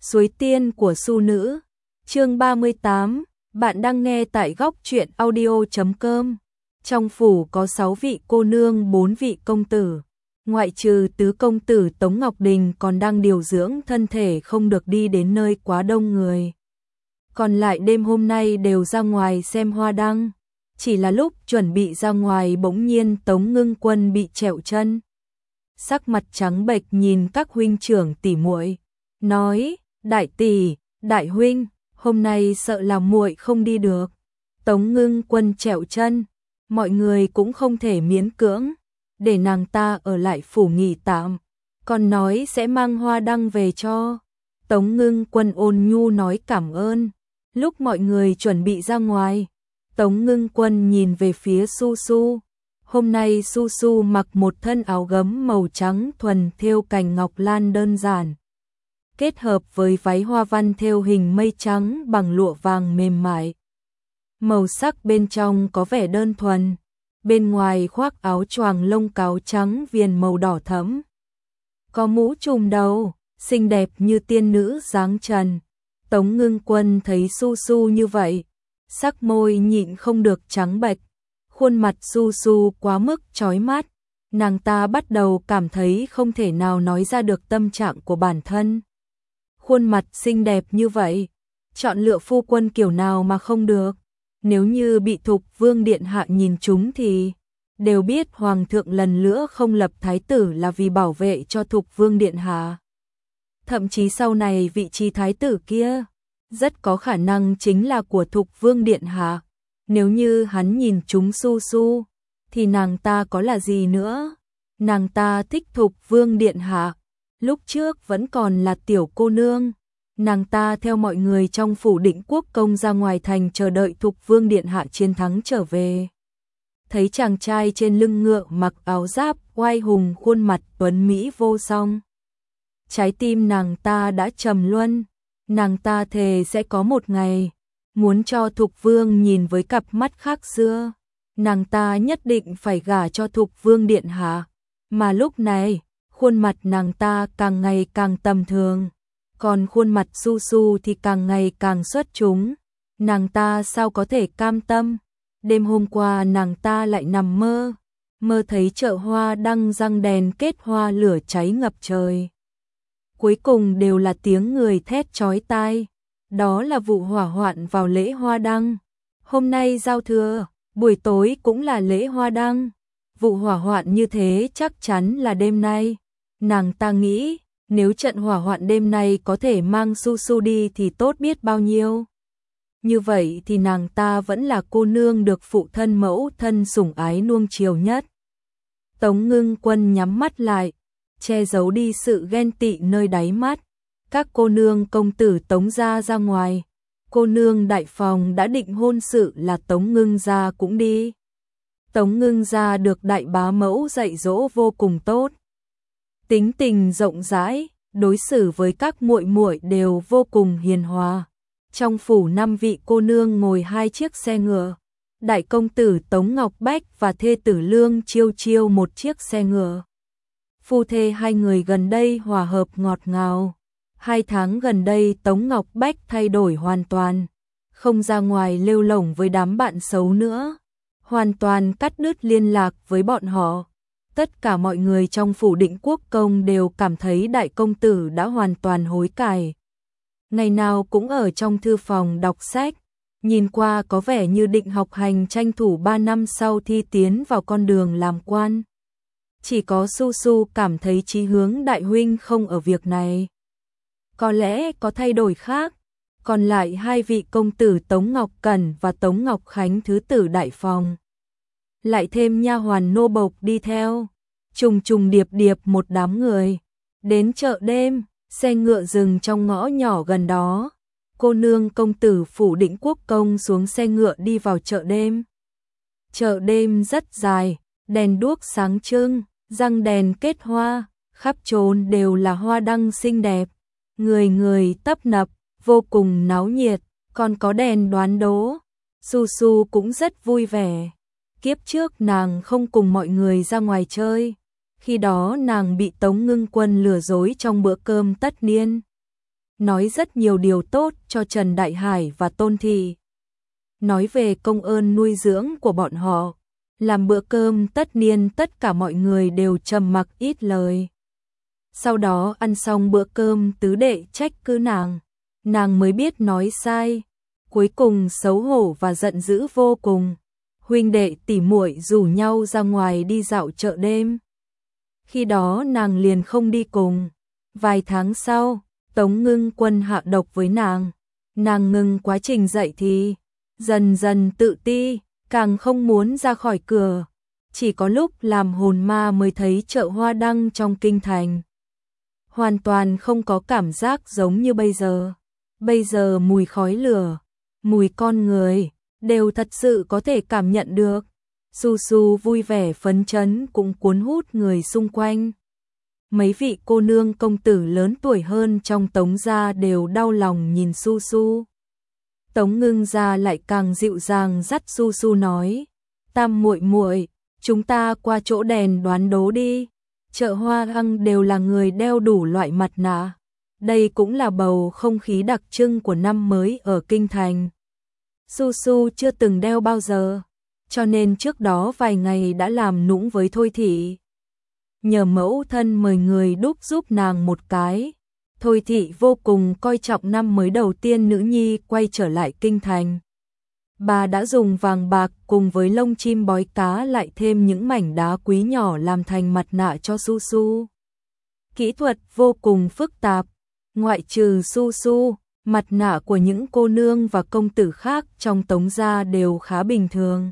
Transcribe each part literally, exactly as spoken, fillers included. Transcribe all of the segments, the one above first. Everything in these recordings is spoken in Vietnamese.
Suối tiên của Su nữ. Chương ba mươi tám, bạn đang nghe tại góc truyện audio chấm com. Trong phủ có sáu vị cô nương, bốn vị công tử. Ngoại trừ tứ công tử Tống Ngọc Đình còn đang điều dưỡng thân thể không được đi đến nơi quá đông người. Còn lại đêm hôm nay đều ra ngoài xem hoa đăng. Chỉ là lúc chuẩn bị ra ngoài bỗng nhiên Tống Ngưng Quân bị trẹo chân. Sắc mặt trắng bệch nhìn các huynh trưởng tỷ muội, nói: "Đại tỷ, đại huynh, hôm nay sợ là muội không đi được." Tống Ngưng Quân trẹo chân, mọi người cũng không thể miễn cưỡng, để nàng ta ở lại phủ nghỉ tạm, còn nói sẽ mang hoa đăng về cho. Tống Ngưng Quân ôn nhu nói cảm ơn. Lúc mọi người chuẩn bị ra ngoài, Tống Ngưng Quân nhìn về phía Su Su. Hôm nay Su Su mặc một thân áo gấm màu trắng thuần thêu cành ngọc lan đơn giản, kết hợp với váy hoa văn thêu hình mây trắng bằng lụa vàng mềm mại. Màu sắc bên trong có vẻ đơn thuần, bên ngoài khoác áo choàng lông cáo trắng viền màu đỏ thẫm. Có mũ trùm đầu, xinh đẹp như tiên nữ dáng trần. Tống Ngưng Quân thấy Su Su như vậy, sắc môi nhịn không được trắng bệch. Khuôn mặt Su Su quá mức chói mắt, nàng ta bắt đầu cảm thấy không thể nào nói ra được tâm trạng của bản thân. Khuôn mặt xinh đẹp như vậy, chọn lựa phu quân kiểu nào mà không được. Nếu như bị Thục Vương điện hạ nhìn chúng thì đều biết hoàng thượng lần nữa không lập thái tử là vì bảo vệ cho Thục Vương điện hạ. Thậm chí sau này vị trí thái tử kia rất có khả năng chính là của Thục Vương điện hạ. Nếu như hắn nhìn chúng Su Su, thì nàng ta có là gì nữa? Nàng ta thích Thục Vương điện hạ, lúc trước vẫn còn là tiểu cô nương. Nàng ta theo mọi người trong phủ Định Quốc công ra ngoài thành chờ đợi Thục Vương điện hạ chiến thắng trở về. Thấy chàng trai trên lưng ngựa mặc áo giáp oai hùng, khuôn mặt tuấn mỹ vô song, trái tim nàng ta đã trầm luân. Nàng ta thề sẽ có một ngày muốn cho Thục Vương nhìn với cặp mắt khác xưa. Nàng ta nhất định phải gả cho Thục Vương điện hạ. Mà lúc này, khuôn mặt nàng ta càng ngày càng tầm thường, còn khuôn mặt Su Su thì càng ngày càng xuất chúng. Nàng ta sao có thể cam tâm? Đêm hôm qua nàng ta lại nằm mơ, mơ thấy chợ hoa đăng răng đèn kết hoa lửa cháy ngập trời. Cuối cùng đều là tiếng người thét chói tai. Đó là vụ hỏa hoạn vào lễ hoa đăng. Hôm nay giao thừa, buổi tối cũng là lễ hoa đăng. Vụ hỏa hoạn như thế chắc chắn là đêm nay. Nàng ta nghĩ, nếu trận hỏa hoạn đêm nay có thể mang Su Su đi thì tốt biết bao nhiêu. Như vậy thì nàng ta vẫn là cô nương được phụ thân mẫu thân sủng ái nuông chiều nhất. Tống Ngưng Quân nhắm mắt lại, che giấu đi sự ghen tị nơi đáy mắt. Các cô nương công tử Tống gia ra ngoài, cô nương đại phòng đã định hôn sự là Tống Ngưng gia cũng đi. Tống Ngưng gia được đại bá mẫu dạy dỗ vô cùng tốt, tính tình rộng rãi, đối xử với các muội muội đều vô cùng hiền hòa. Trong phủ năm vị cô nương ngồi hai chiếc xe ngựa, đại công tử Tống Ngọc Bách và thê tử Lương Chiêu Chiêu một chiếc xe ngựa. Phu thê hai người gần đây hòa hợp ngọt ngào. Hai tháng gần đây Tống Ngọc Bách thay đổi hoàn toàn, không ra ngoài lêu lổng với đám bạn xấu nữa, hoàn toàn cắt đứt liên lạc với bọn họ. Tất cả mọi người trong phủ Định Quốc công đều cảm thấy đại công tử đã hoàn toàn hối cải. Ngày nào cũng ở trong thư phòng đọc sách, nhìn qua có vẻ như định học hành tranh thủ ba năm sau thi tiến vào con đường làm quan. Chỉ có Su Su cảm thấy chí hướng đại huynh không ở việc này. Có lẽ có thay đổi khác. Còn lại hai vị công tử Tống Ngọc Cẩn và Tống Ngọc Khánh thứ tử đại phòng, lại thêm nha hoàn nô bộc đi theo, trùng trùng điệp điệp một đám người. Đến chợ đêm, xe ngựa dừng trong ngõ nhỏ gần đó. Cô nương công tử phủ Định Quốc công xuống xe ngựa đi vào chợ đêm. Chợ đêm rất dài, đèn đuốc sáng trưng, răng đèn kết hoa, khắp trốn đều là hoa đăng xinh đẹp. Người người tấp nập, vô cùng náo nhiệt, còn có đèn đoán đố. Su Su cũng rất vui vẻ. Kiếp trước nàng không cùng mọi người ra ngoài chơi, khi đó nàng bị Tống Ngưng Quân lừa dối trong bữa cơm tất niên. nói rất nhiều điều tốt cho Trần Đại Hải và Tôn Thị. Nói về công ơn nuôi dưỡng của bọn họ. Làm bữa cơm tất niên tất cả mọi người đều trầm mặc ít lời. Sau đó ăn xong bữa cơm tứ đệ trách cứ nàng. Nàng mới biết nói sai. Cuối cùng xấu hổ và giận dữ vô cùng. Huynh đệ tỉ muội rủ nhau ra ngoài đi dạo chợ đêm. Khi đó nàng liền không đi cùng. Vài tháng sau, Tống Ngưng Quân hạ độc với nàng. Nàng ngừng quá trình dậy thì dần dần tự ti, càng không muốn ra khỏi cửa. Chỉ có lúc làm hồn ma mới thấy chợ hoa đăng trong kinh thành. Hoàn toàn không có cảm giác giống như bây giờ. Bây giờ mùi khói lửa, mùi con người, đều thật sự có thể cảm nhận được. Su Su vui vẻ phấn chấn cũng cuốn hút người xung quanh. Mấy vị cô nương công tử lớn tuổi hơn trong Tống gia đều đau lòng nhìn Su Su. Tống Ngưng gia lại càng dịu dàng dắt Su Su nói: "Tam muội muội, chúng ta qua chỗ đèn đoán đố đi. Chợ hoa đăng đều là người đeo đủ loại mặt nạ. Đây cũng là bầu không khí đặc trưng của năm mới ở kinh thành." Su Su chưa từng đeo bao giờ, cho nên trước đó vài ngày đã làm nũng với Thôi Thị. Nhờ mẫu thân mời người đúc giúp nàng một cái. Thôi Thị vô cùng coi trọng năm mới đầu tiên nữ nhi quay trở lại kinh thành. Bà đã dùng vàng bạc cùng với lông chim bói cá lại thêm những mảnh đá quý nhỏ làm thành mặt nạ cho Su Su. Kỹ thuật vô cùng phức tạp, ngoại trừ Su Su, mặt nạ của những cô nương và công tử khác trong Tống gia đều khá bình thường.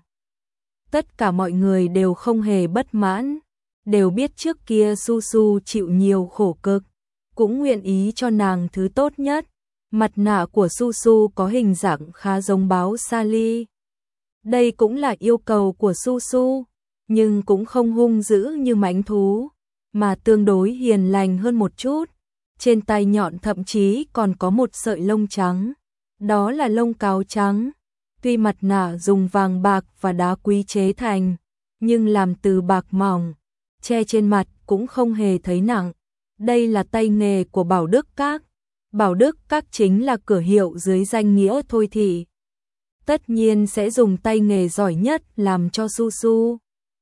Tất cả mọi người đều không hề bất mãn, đều biết trước kia Su Su chịu nhiều khổ cực, cũng nguyện ý cho nàng thứ tốt nhất. Mặt nạ của Su Su có hình dạng khá giống báo Sally. Đây cũng là yêu cầu của Su Su, nhưng cũng không hung dữ như mãnh thú, mà tương đối hiền lành hơn một chút. Trên tai nhọn thậm chí còn có một sợi lông trắng, đó là lông cáo trắng. Tuy mặt nạ dùng vàng bạc và đá quý chế thành, nhưng làm từ bạc mỏng, che trên mặt cũng không hề thấy nặng. Đây là tay nghề của Bảo Đức Các. Bảo Đức Các chính là cửa hiệu dưới danh nghĩa Thôi Thị. Tất nhiên sẽ dùng tay nghề giỏi nhất làm cho Su Su.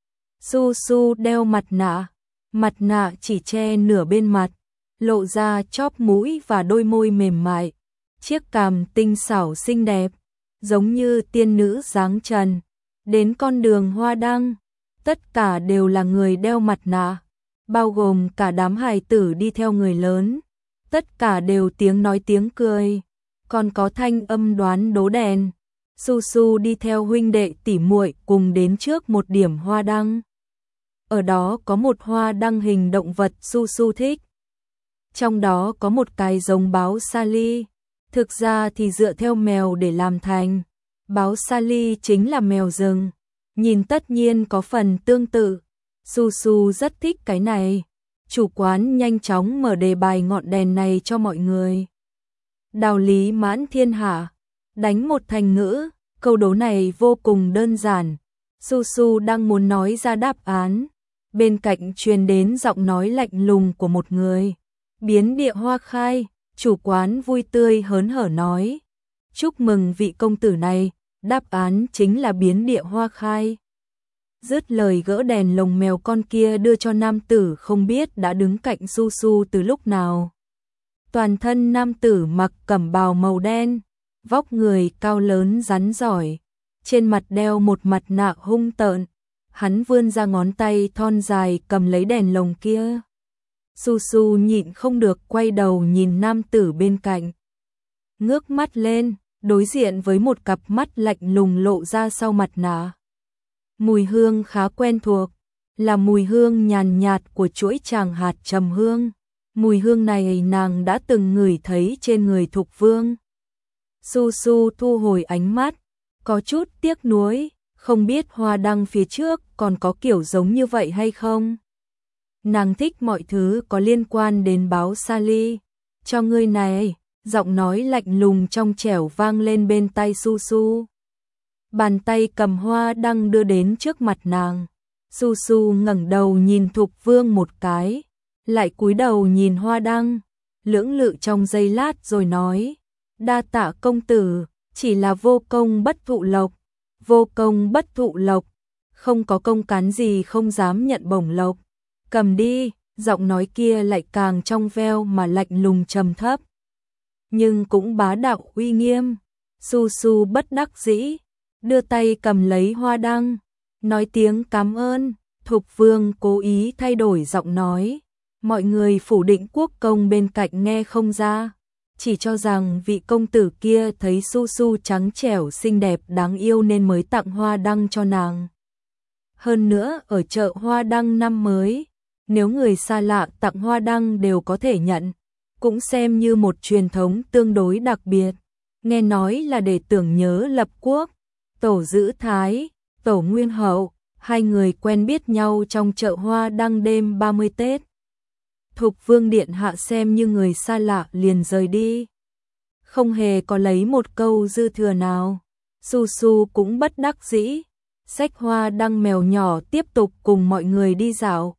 Su Su đeo mặt nạ, mặt nạ chỉ che nửa bên mặt, lộ ra chóp mũi và đôi môi mềm mại, chiếc cằm tinh xảo xinh đẹp, giống như tiên nữ dáng trần. Đến con đường hoa đăng, tất cả đều là người đeo mặt nạ, bao gồm cả đám hài tử đi theo người lớn. Tất cả đều tiếng nói tiếng cười, còn có thanh âm đoán đố đèn. Su Su đi theo huynh đệ tỉ muội cùng đến trước một điểm hoa đăng. Ở đó có một hoa đăng hình động vật Su Su thích. Trong đó có một cái giống báo Sally. Thực ra thì dựa theo mèo để làm thành. Báo Sally chính là mèo rừng, nhìn tất nhiên có phần tương tự. Su Su rất thích cái này. Chủ quán nhanh chóng mở đề bài ngọn đèn này cho mọi người. Đạo lý mãn thiên hạ, đánh một thành ngữ. Câu đố này vô cùng đơn giản. Su Su đang muốn nói ra đáp án, bên cạnh truyền đến giọng nói lạnh lùng của một người. Biến địa hoa khai. Chủ quán vui tươi hớn hở nói: "Chúc mừng vị công tử này, đáp án chính là biến địa hoa khai." Dứt lời gỡ đèn lồng mèo con kia đưa cho nam tử không biết đã đứng cạnh Su Su từ lúc nào. Toàn thân nam tử mặc cẩm bào màu đen, vóc người cao lớn rắn giỏi, trên mặt đeo một mặt nạ hung tợn. Hắn vươn ra ngón tay thon dài cầm lấy đèn lồng kia. Su Su nhịn không được quay đầu nhìn nam tử bên cạnh. Ngước mắt lên, đối diện với một cặp mắt lạnh lùng lộ ra sau mặt nạ. Mùi hương khá quen thuộc, là mùi hương nhàn nhạt của chuỗi tràng hạt trầm hương. Mùi hương này nàng đã từng ngửi thấy trên người Thục Vương. Su Su thu hồi ánh mắt, có chút tiếc nuối, không biết hoa đăng phía trước còn có kiểu giống như vậy hay không. Nàng thích mọi thứ có liên quan đến báo Sally. Cho ngươi này, giọng nói lạnh lùng trong trẻo vang lên bên tai Su Su. Bàn tay cầm hoa đăng đưa đến trước mặt nàng. Su Su ngẩng đầu nhìn Thục Vương một cái, lại cúi đầu nhìn hoa đăng. lưỡng lự trong giây lát rồi nói, đa tạ công tử, chỉ là vô công bất thụ lộc, vô công bất thụ lộc, không có công cán gì không dám nhận bổng lộc, cầm đi, giọng nói kia lại càng trong veo mà lạnh lùng trầm thấp. Nhưng cũng bá đạo uy nghiêm, Su Su bất đắc dĩ, đưa tay cầm lấy hoa đăng, nói tiếng cảm ơn. Thục Vương cố ý thay đổi giọng nói, mọi người phủ Định Quốc công bên cạnh nghe không ra, chỉ cho rằng vị công tử kia thấy Su Su trắng trẻo xinh đẹp đáng yêu nên mới tặng hoa đăng cho nàng. Hơn nữa ở chợ hoa đăng năm mới, nếu người xa lạ tặng hoa đăng đều có thể nhận, cũng xem như một truyền thống tương đối đặc biệt. Nghe nói là để tưởng nhớ lập quốc, tổ giữ thái, tổ nguyên hậu, hai người quen biết nhau trong chợ hoa đăng đêm ba mươi Tết. Thục Vương điện hạ xem như người xa lạ liền rời đi, không hề có lấy một câu dư thừa nào. Su Su cũng bất đắc dĩ, xách hoa đăng mèo nhỏ tiếp tục cùng mọi người đi dạo.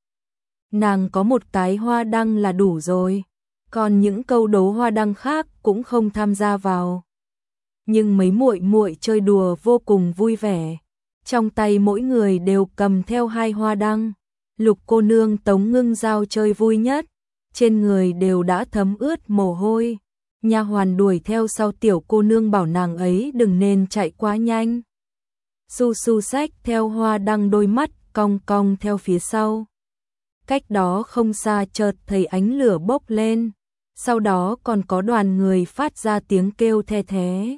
Nàng có một cái hoa đăng là đủ rồi, còn những câu đố hoa đăng khác cũng không tham gia vào. Nhưng mấy muội muội chơi đùa vô cùng vui vẻ, trong tay mỗi người đều cầm theo hai hoa đăng. Lục cô nương Tống Ngưng Giao chơi vui nhất, trên người đều đã thấm ướt mồ hôi. Nha hoàn đuổi theo sau tiểu cô nương bảo nàng ấy đừng nên chạy quá nhanh. Su Su xách theo hoa đăng, đôi mắt cong cong theo phía sau. Cách đó không xa chợt thấy ánh lửa bốc lên, sau đó còn có đoàn người phát ra tiếng kêu the thé.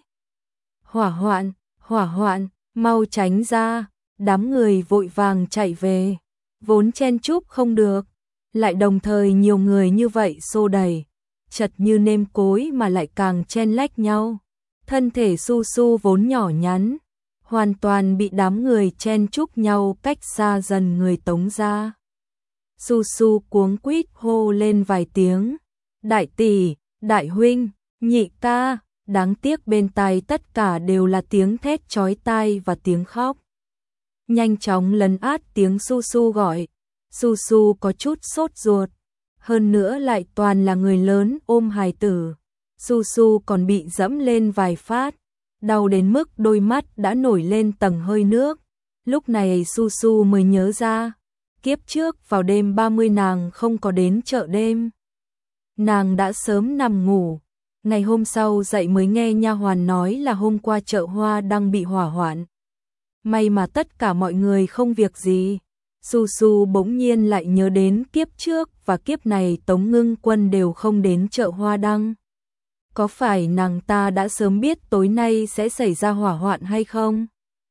Hỏa hoạn, hỏa hoạn, mau tránh ra, đám người vội vàng chạy về, vốn chen chúc không được, lại đồng thời nhiều người như vậy xô đẩy, chật như nêm cối mà lại càng chen lách nhau. Thân thể Su Su vốn nhỏ nhắn, hoàn toàn bị đám người chen chúc nhau cách xa dần người Tống ra. Su Su cuống quýt hô lên vài tiếng, đại tỷ, đại huynh, nhị ca, đáng tiếc bên tai tất cả đều là tiếng thét chói tai và tiếng khóc. Nhanh chóng lấn át tiếng Su Su gọi, Su Su có chút sốt ruột, hơn nữa lại toàn là người lớn ôm hài tử. Su Su còn bị dẫm lên vài phát, đau đến mức đôi mắt đã nổi lên tầng hơi nước. Lúc này Su Su mới nhớ ra, kiếp trước vào đêm ba mươi nàng không có đến chợ đêm. Nàng đã sớm nằm ngủ, ngày hôm sau dậy mới nghe nha hoàn nói là hôm qua chợ hoa đang bị hỏa hoạn. May mà tất cả mọi người không việc gì. Su Su bỗng nhiên lại nhớ đến kiếp trước và kiếp này Tống Ngưng Quân đều không đến chợ hoa đăng. Có phải nàng ta đã sớm biết tối nay sẽ xảy ra hỏa hoạn hay không?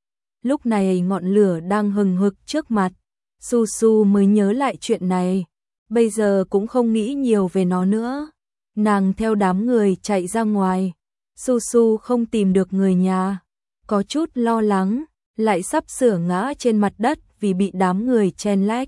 Lúc này ngọn lửa đang hừng hực trước mặt, Su Su mới nhớ lại chuyện này, bây giờ cũng không nghĩ nhiều về nó nữa. Nàng theo đám người chạy ra ngoài, Su Su không tìm được người nhà, có chút lo lắng, lại sắp sửa ngã trên mặt đất vì bị đám người chen lách.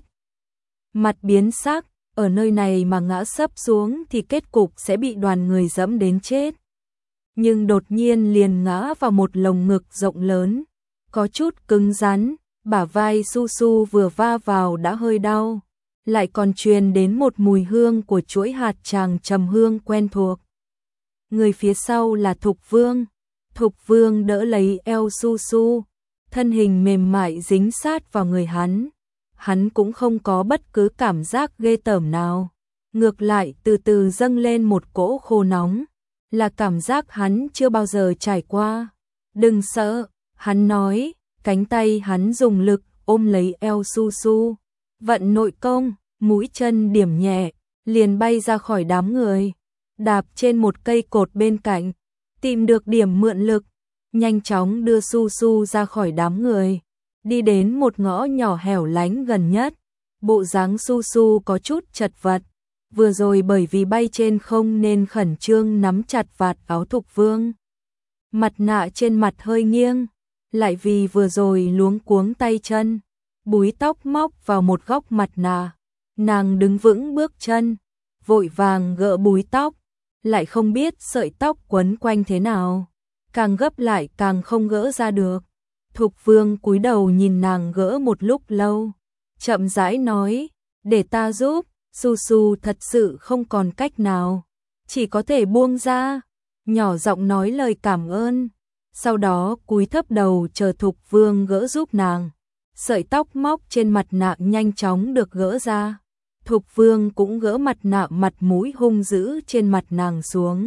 Mặt biến sắc, ở nơi này mà ngã sấp xuống thì kết cục sẽ bị đoàn người dẫm đến chết. Nhưng đột nhiên liền ngã vào một lồng ngực rộng lớn, có chút cứng rắn, bả vai Su Su vừa va vào đã hơi đau, lại còn truyền đến một mùi hương của chuỗi hạt tràng trầm hương quen thuộc. Người phía sau là Thục Vương, Thục Vương đỡ lấy eo Su Su, thân hình mềm mại dính sát vào người hắn. Hắn cũng không có bất cứ cảm giác ghê tởm nào, ngược lại từ từ dâng lên một cỗ khô nóng, là cảm giác hắn chưa bao giờ trải qua. Đừng sợ, hắn nói, cánh tay hắn dùng lực ôm lấy eo Su Su, vận nội công, mũi chân điểm nhẹ, liền bay ra khỏi đám người, đạp trên một cây cột bên cạnh, tìm được điểm mượn lực, nhanh chóng đưa Su Su ra khỏi đám người, đi đến một ngõ nhỏ hẻo lánh gần nhất. Bộ dáng Su Su có chút chật vật, vừa rồi bởi vì bay trên không nên khẩn trương nắm chặt vạt áo Thục Vương. Mặt nạ trên mặt hơi nghiêng, lại vì vừa rồi luống cuống tay chân, búi tóc móc vào một góc mặt nạ. Nàng đứng vững bước chân, vội vàng gỡ búi tóc, lại không biết sợi tóc quấn quanh thế nào, càng gấp lại càng không gỡ ra được. Thục Vương cúi đầu nhìn nàng gỡ một lúc lâu, chậm rãi nói, để ta giúp. Su Su thật sự không còn cách nào, chỉ có thể buông ra, nhỏ giọng nói lời cảm ơn, sau đó cúi thấp đầu chờ Thục Vương gỡ giúp nàng. Sợi tóc móc trên mặt nạ nhanh chóng được gỡ ra. Thục Vương cũng gỡ mặt nạ mặt mũi hung dữ trên mặt nàng xuống.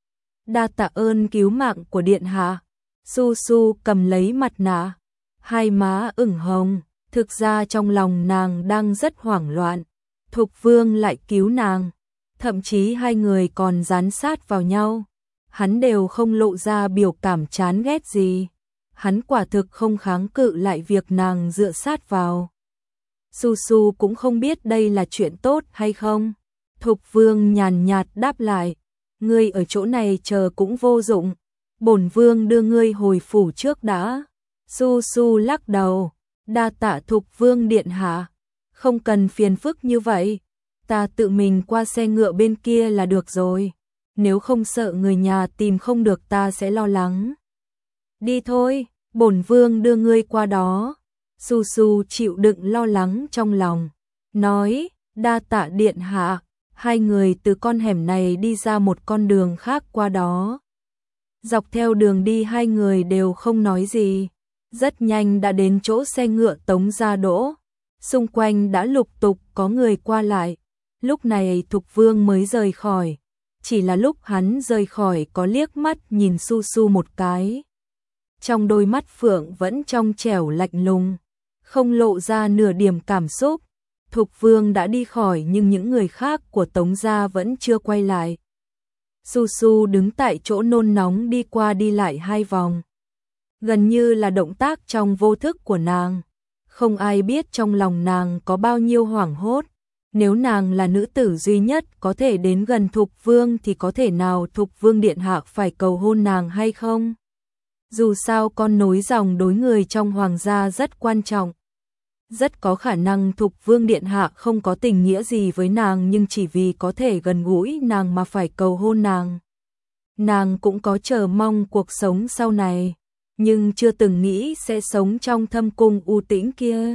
Đa tạ ơn cứu mạng của điện hạ. Su Su cầm lấy mặt nạ, hai má ửng hồng, thực ra trong lòng nàng đang rất hoảng loạn. Thục Vương lại cứu nàng, thậm chí hai người còn dán sát vào nhau. Hắn đều không lộ ra biểu cảm chán ghét gì. Hắn quả thực không kháng cự lại việc nàng dựa sát vào. Su Su cũng không biết đây là chuyện tốt hay không. Thục Vương nhàn nhạt đáp lại, ngươi ở chỗ này chờ cũng vô dụng, bổn vương đưa ngươi hồi phủ trước đã. Su Su lắc đầu, đa tạ Thục Vương điện hạ, không cần phiền phức như vậy, ta tự mình qua xe ngựa bên kia là được rồi, nếu không sợ người nhà tìm không được ta sẽ lo lắng. Đi thôi, bổn vương đưa ngươi qua đó. Su Su chịu đựng lo lắng trong lòng, nói, đa tạ điện hạ. Hai người từ con hẻm này đi ra một con đường khác qua đó. Dọc theo đường đi hai người đều không nói gì, rất nhanh đã đến chỗ xe ngựa Tống gia đỗ. Xung quanh đã lục tục có người qua lại. Lúc này Thục Vương mới rời khỏi, chỉ là lúc hắn rời khỏi có liếc mắt nhìn Su Su một cái. Trong đôi mắt phượng vẫn trong trẻo lạnh lùng, không lộ ra nửa điểm cảm xúc. Thục Vương đã đi khỏi nhưng những người khác của Tống gia vẫn chưa quay lại. Su Su đứng tại chỗ nôn nóng đi qua đi lại hai vòng. Gần như là động tác trong vô thức của nàng. Không ai biết trong lòng nàng có bao nhiêu hoảng hốt. Nếu nàng là nữ tử duy nhất có thể đến gần Thục Vương thì có thể nào Thục Vương điện hạ phải cầu hôn nàng hay không? Dù sao con nối dòng đối người trong hoàng gia rất quan trọng. Rất có khả năng Thục Vương điện hạ không có tình nghĩa gì với nàng nhưng chỉ vì có thể gần gũi nàng mà phải cầu hôn nàng. Nàng cũng có chờ mong cuộc sống sau này, nhưng chưa từng nghĩ sẽ sống trong thâm cung u tĩnh kia.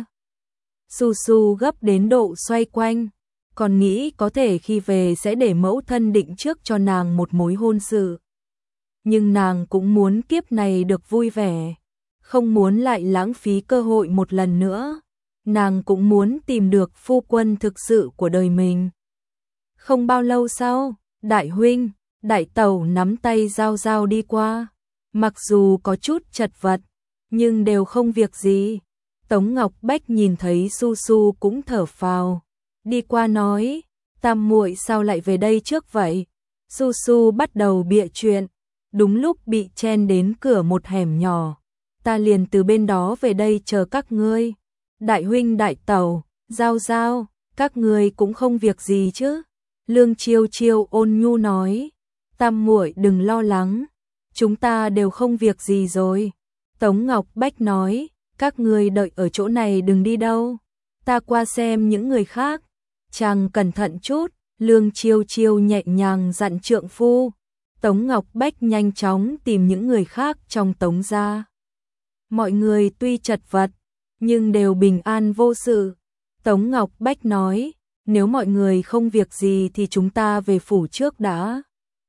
Su Su gấp đến độ xoay quanh, còn nghĩ có thể khi về sẽ để mẫu thân định trước cho nàng một mối hôn sự. Nhưng nàng cũng muốn kiếp này được vui vẻ, không muốn lại lãng phí cơ hội một lần nữa. Nàng cũng muốn tìm được phu quân thực sự của đời mình. Không bao lâu sau, đại huynh, đại tẩu nắm tay Giao Giao đi qua. Mặc dù có chút chật vật, nhưng đều không việc gì. Tống Ngọc Bách nhìn thấy Su Su cũng thở phào, đi qua nói, tam muội sao lại về đây trước vậy? Su Su bắt đầu bịa chuyện, đúng lúc bị chen đến cửa một hẻm nhỏ. Ta liền từ bên đó về đây chờ các ngươi. Đại huynh đại tẩu, Giao Giao, các người cũng không việc gì chứ? Lương Chiêu Chiêu ôn nhu nói, tam muội đừng lo lắng, chúng ta đều không việc gì rồi. Tống Ngọc Bách nói, các người đợi ở chỗ này đừng đi đâu, ta qua xem những người khác. Chàng cẩn thận chút, Lương Chiêu Chiêu nhẹ nhàng dặn trượng phu. Tống Ngọc Bách nhanh chóng tìm những người khác trong Tống gia. Mọi người tuy chật vật, nhưng đều bình an vô sự. Tống Ngọc Bách nói, nếu mọi người không việc gì thì chúng ta về phủ trước đã.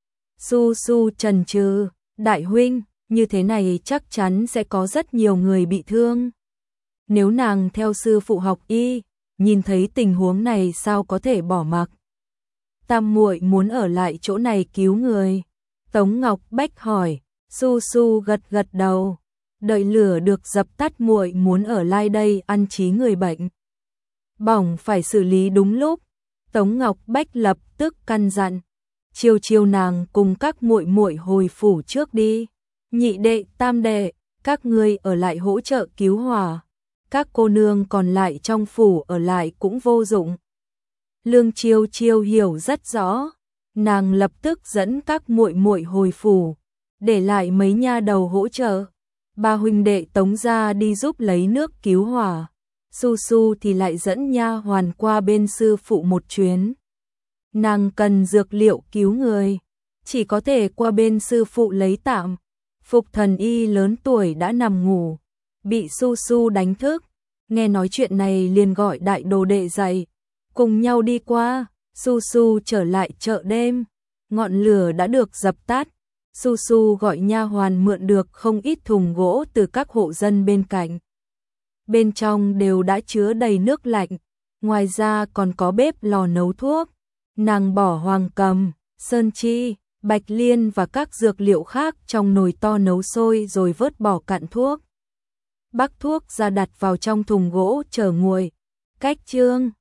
Su Su chần chừ, đại huynh, như thế này chắc chắn sẽ có rất nhiều người bị thương. Nếu nàng theo sư phụ học y, nhìn thấy tình huống này sao có thể bỏ mặc. Tam muội muốn ở lại chỗ này cứu người. Tống Ngọc Bách hỏi, Su Su gật gật đầu. Đợi lửa được dập tắt muội muốn ở lại đây ăn trí người bệnh. Bỏng phải xử lý đúng lúc. Tống Ngọc Bách lập tức căn dặn, chiều chiều nàng cùng các muội muội hồi phủ trước đi. Nhị đệ, tam đệ, các ngươi ở lại hỗ trợ cứu hỏa. Các cô nương còn lại trong phủ ở lại cũng vô dụng. Lương Chiêu Chiêu hiểu rất rõ, nàng lập tức dẫn các muội muội hồi phủ, để lại mấy nha đầu hỗ trợ. Ba huynh đệ Tống gia đi giúp lấy nước cứu hỏa. Su Su thì lại dẫn nha hoàn qua bên sư phụ một chuyến. Nàng cần dược liệu cứu người, chỉ có thể qua bên sư phụ lấy tạm. Phục thần y lớn tuổi đã nằm ngủ, bị Su Su đánh thức, nghe nói chuyện này liền gọi đại đồ đệ dậy, cùng nhau đi qua. Su Su trở lại chợ đêm, ngọn lửa đã được dập tắt. Su Su gọi nha hoàn mượn được không ít thùng gỗ từ các hộ dân bên cạnh. Bên trong đều đã chứa đầy nước lạnh, ngoài ra còn có bếp lò nấu thuốc. Nàng bỏ hoàng cầm, sơn chi, bạch liên và các dược liệu khác trong nồi to nấu sôi rồi vớt bỏ cạn thuốc. Bắc thuốc ra đặt vào trong thùng gỗ chờ nguội. Cách chương